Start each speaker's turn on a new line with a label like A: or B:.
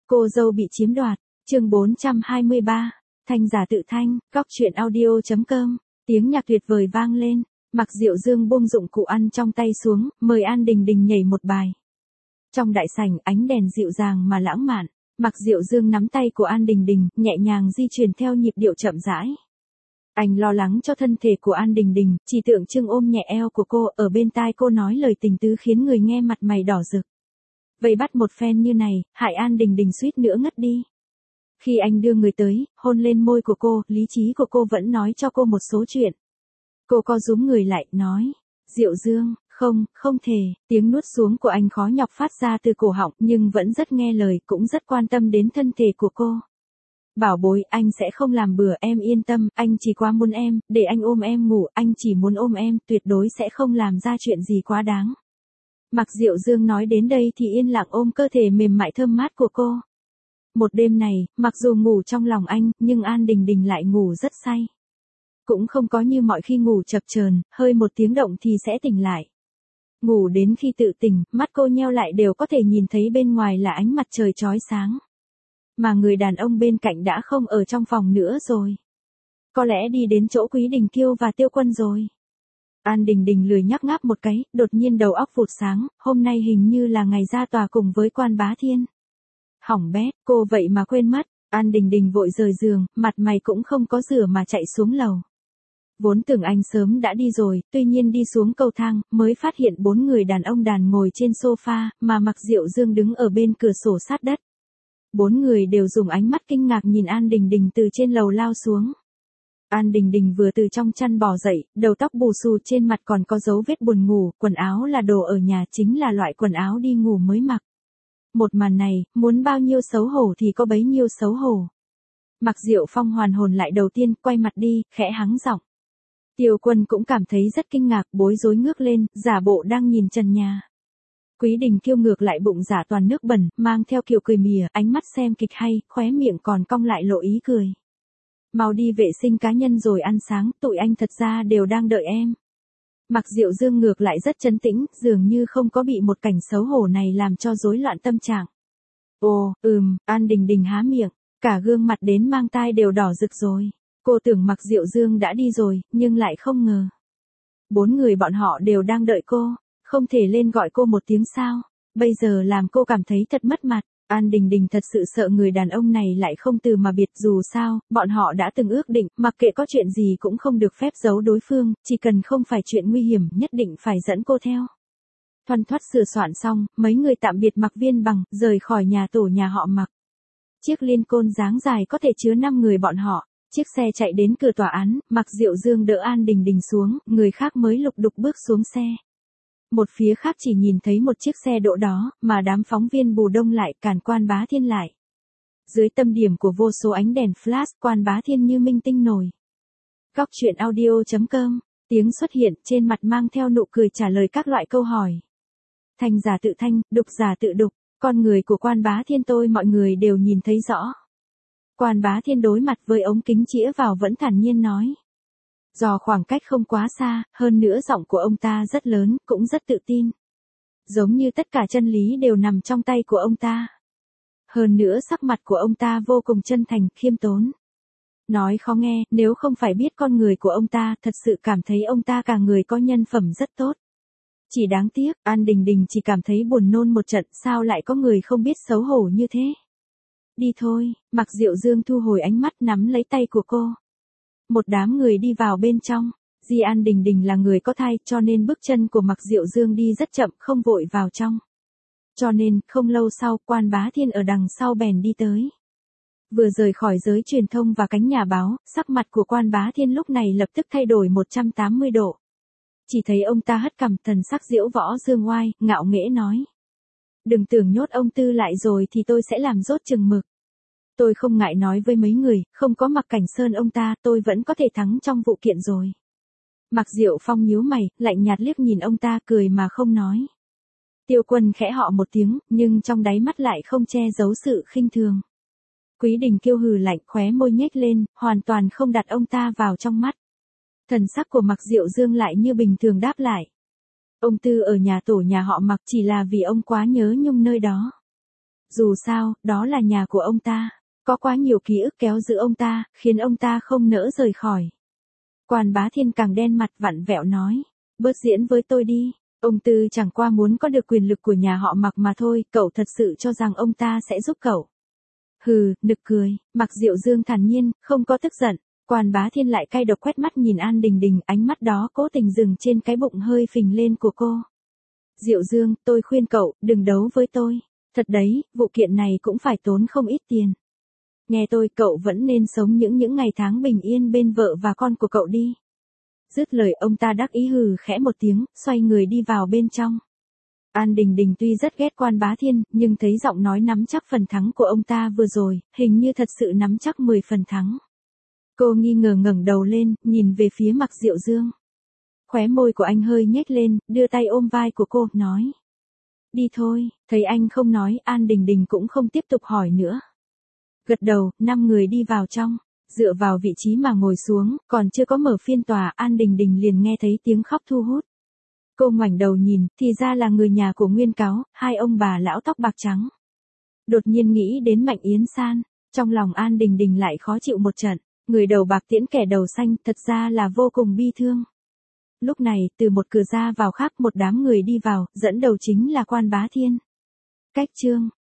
A: Cô dâu bị chiếm đoạt, chương 423, Thanh giả tự thanh, góc chuyện audio.com, tiếng nhạc tuyệt vời vang lên, Mạc Diệu Dương buông dụng cụ ăn trong tay xuống, mời An Đình Đình nhảy một bài. Trong đại sảnh ánh đèn dịu dàng mà lãng mạn, Mạc Diệu Dương nắm tay của An Đình Đình, nhẹ nhàng di chuyển theo nhịp điệu chậm rãi. Anh lo lắng cho thân thể của An Đình Đình, chỉ tượng trưng ôm nhẹ eo của cô, ở bên tai cô nói lời tình tứ khiến người nghe mặt mày đỏ rực. Vậy bắt một phen như này, hại An Đình Đình suýt nữa ngất đi. Khi anh đưa người tới, hôn lên môi của cô, lý trí của cô vẫn nói cho cô một số chuyện. Cô co rúm người lại, nói, Diệu Dương, không thể, tiếng nuốt xuống của anh khó nhọc phát ra từ cổ họng nhưng vẫn rất nghe lời, cũng rất quan tâm đến thân thể của cô. Bảo bối, anh sẽ không làm bừa, em yên tâm, anh chỉ quá muốn em, để anh ôm em ngủ, anh chỉ muốn ôm em, tuyệt đối sẽ không làm ra chuyện gì quá đáng. Mạc Diệu Dương nói đến đây thì yên lặng ôm cơ thể mềm mại thơm mát của cô. Một đêm này, mặc dù ngủ trong lòng anh, nhưng An Đình Đình lại ngủ rất say. Cũng không có như mọi khi ngủ chập chờn, hơi một tiếng động thì sẽ tỉnh lại. Ngủ đến khi tự tỉnh, mắt cô nheo lại đều có thể nhìn thấy bên ngoài là ánh mặt trời chói sáng. Mà người đàn ông bên cạnh đã không ở trong phòng nữa rồi. Có lẽ đi đến chỗ Quý Đình Kiêu và Tiêu Quân rồi. An Đình Đình lười nhắc ngáp một cái, đột nhiên đầu óc vụt sáng, hôm nay hình như là ngày ra tòa cùng với Quan Bá Thiên. Hỏng bét, cô vậy mà quên mất, An Đình Đình vội rời giường, mặt mày cũng không có rửa mà chạy xuống lầu. Vốn tưởng anh sớm đã đi rồi, tuy nhiên đi xuống cầu thang, mới phát hiện 4 người đàn ông đàn ngồi trên sofa, mà Mạc Diệu Dương đứng ở bên cửa sổ sát đất. 4 người đều dùng ánh mắt kinh ngạc nhìn An Đình Đình từ trên lầu lao xuống. An Đình Đình vừa từ trong chăn bò dậy, đầu tóc bù xù, trên mặt còn có dấu vết buồn ngủ, quần áo là đồ ở nhà, chính là loại quần áo đi ngủ mới mặc. Một màn này, muốn bao nhiêu xấu hổ thì có bấy nhiêu xấu hổ. Mạc Diệu Phong hoàn hồn lại đầu tiên, quay mặt đi, khẽ hắng giọng. Tiêu Quân cũng cảm thấy rất kinh ngạc, bối rối ngước lên, giả bộ đang nhìn trần nhà. Quý Đình Kiêu ngược lại bụng giả toàn nước bẩn, mang theo kiểu cười mỉa, ánh mắt xem kịch hay, khóe miệng còn cong lại lộ ý cười. Mau đi vệ sinh cá nhân rồi ăn sáng, tụi anh thật ra đều đang đợi em. Mạc Diệu Dương ngược lại rất trấn tĩnh, dường như không có bị một cảnh xấu hổ này làm cho rối loạn tâm trạng. Ồ, An Đình Đình há miệng, cả gương mặt đến mang tai đều đỏ rực rồi. Cô tưởng Mạc Diệu Dương đã đi rồi, nhưng lại không ngờ. 4 người bọn họ đều đang đợi cô, không thể lên gọi cô một tiếng sao, bây giờ làm cô cảm thấy thật mất mặt. An Đình Đình thật sự sợ người đàn ông này lại không từ mà biệt, dù sao, bọn họ đã từng ước định, mặc kệ có chuyện gì cũng không được phép giấu đối phương, chỉ cần không phải chuyện nguy hiểm nhất định phải dẫn cô theo. Thoăn thoắt sửa soạn xong, mấy người tạm biệt Mạc Viên Bằng, rời khỏi nhà tổ nhà họ Mạc. Chiếc liên côn dáng dài có thể chứa 5 người bọn họ. Chiếc xe chạy đến cửa tòa án, Mạc Diệu Dương đỡ An Đình Đình xuống, người khác mới lục đục bước xuống xe. Một phía khác chỉ nhìn thấy một chiếc xe đỗ đó, mà đám phóng viên bù đông lại, cản Quan Bá Thiên lại. Dưới tâm điểm của vô số ánh đèn flash, Quan Bá Thiên như minh tinh nổi. Góc chuyện audio.com, tiếng xuất hiện, trên mặt mang theo nụ cười trả lời các loại câu hỏi. Thanh giả tự thanh, đục giả tự đục, con người của Quan Bá Thiên tôi mọi người đều nhìn thấy rõ. Quan Bá Thiên đối mặt với ống kính chĩa vào vẫn thản nhiên nói. Do khoảng cách không quá xa, hơn nữa giọng của ông ta rất lớn, cũng rất tự tin. Giống như tất cả chân lý đều nằm trong tay của ông ta. Hơn nữa sắc mặt của ông ta vô cùng chân thành, khiêm tốn. Nói khó nghe, nếu không phải biết con người của ông ta, thật sự cảm thấy ông ta cả người có nhân phẩm rất tốt. Chỉ đáng tiếc, An Đình Đình chỉ cảm thấy buồn nôn một trận, sao lại có người không biết xấu hổ như thế. Đi thôi, Mạc Diệu Dương thu hồi ánh mắt nắm lấy tay của cô. Một đám người đi vào bên trong. Di An Đình Đình là người có thai cho nên bước chân của Mạc Diệu Dương đi rất chậm, không vội vào trong. Cho nên, không lâu sau, Quan Bá Thiên ở đằng sau bèn đi tới. Vừa rời khỏi giới truyền thông và cánh nhà báo, sắc mặt của Quan Bá Thiên lúc này lập tức thay đổi 180 độ. Chỉ thấy ông ta hất cằm, thần sắc diễu võ dương oai, ngạo nghễ nói. Đừng tưởng nhốt ông Tư lại rồi thì tôi sẽ làm rốt chừng mực. Tôi không ngại nói với mấy người, không có Mạc Cảnh Sơn ông ta, tôi vẫn có thể thắng trong vụ kiện rồi. Mạc Diệu Phong nhíu mày, lạnh nhạt liếc nhìn ông ta, cười mà không nói. Tiêu Quân khẽ họ một tiếng, nhưng trong đáy mắt lại không che giấu sự khinh thường. Quý Đình Kiêu hừ lạnh, khóe môi nhếch lên, hoàn toàn không đặt ông ta vào trong mắt. Thần sắc của Mạc Diệu Dương lại như bình thường đáp lại. Ông Tư ở nhà tổ nhà họ Mạc chỉ là vì ông quá nhớ nhung nơi đó. Dù sao, đó là nhà của ông ta. Có quá nhiều ký ức kéo giữ ông ta, khiến ông ta không nỡ rời khỏi. Quan Bá Thiên càng đen mặt vặn vẹo nói. Bớt diễn với tôi đi. Ông Tư chẳng qua muốn có được quyền lực của nhà họ Mạc mà thôi, cậu thật sự cho rằng ông ta sẽ giúp cậu. Hừ, nực cười, Mạc Diệu Dương thản nhiên, không có tức giận. Quan Bá Thiên lại cay độc quét mắt nhìn An Đình Đình, ánh mắt đó cố tình dừng trên cái bụng hơi phình lên của cô. Diệu Dương, tôi khuyên cậu, đừng đấu với tôi. Thật đấy, vụ kiện này cũng phải tốn không ít tiền. Nghe tôi, cậu vẫn nên sống những ngày tháng bình yên bên vợ và con của cậu đi. Dứt lời ông ta đắc ý hừ khẽ một tiếng, xoay người đi vào bên trong. An Đình Đình tuy rất ghét Quan Bá Thiên, nhưng thấy giọng nói nắm chắc phần thắng của ông ta vừa rồi, hình như thật sự nắm chắc 10 phần thắng. Cô nghi ngờ ngẩng đầu lên, nhìn về phía Mạc Diệu Dương. Khóe môi của anh hơi nhếch lên, đưa tay ôm vai của cô, nói. Đi thôi, thấy anh không nói, An Đình Đình cũng không tiếp tục hỏi nữa. Gật đầu, 5 người đi vào trong, dựa vào vị trí mà ngồi xuống, còn chưa có mở phiên tòa, An Đình Đình liền nghe thấy tiếng khóc thu hút. Cô ngoảnh đầu nhìn, thì ra là người nhà của Nguyên Cáo, hai ông bà lão tóc bạc trắng. Đột nhiên nghĩ đến Mạnh Yến San, trong lòng An Đình Đình lại khó chịu một trận, người đầu bạc tiễn kẻ đầu xanh, thật ra là vô cùng bi thương. Lúc này, từ một cửa ra vào khác một đám người đi vào, dẫn đầu chính là Quan Bá Thiên. Cách chương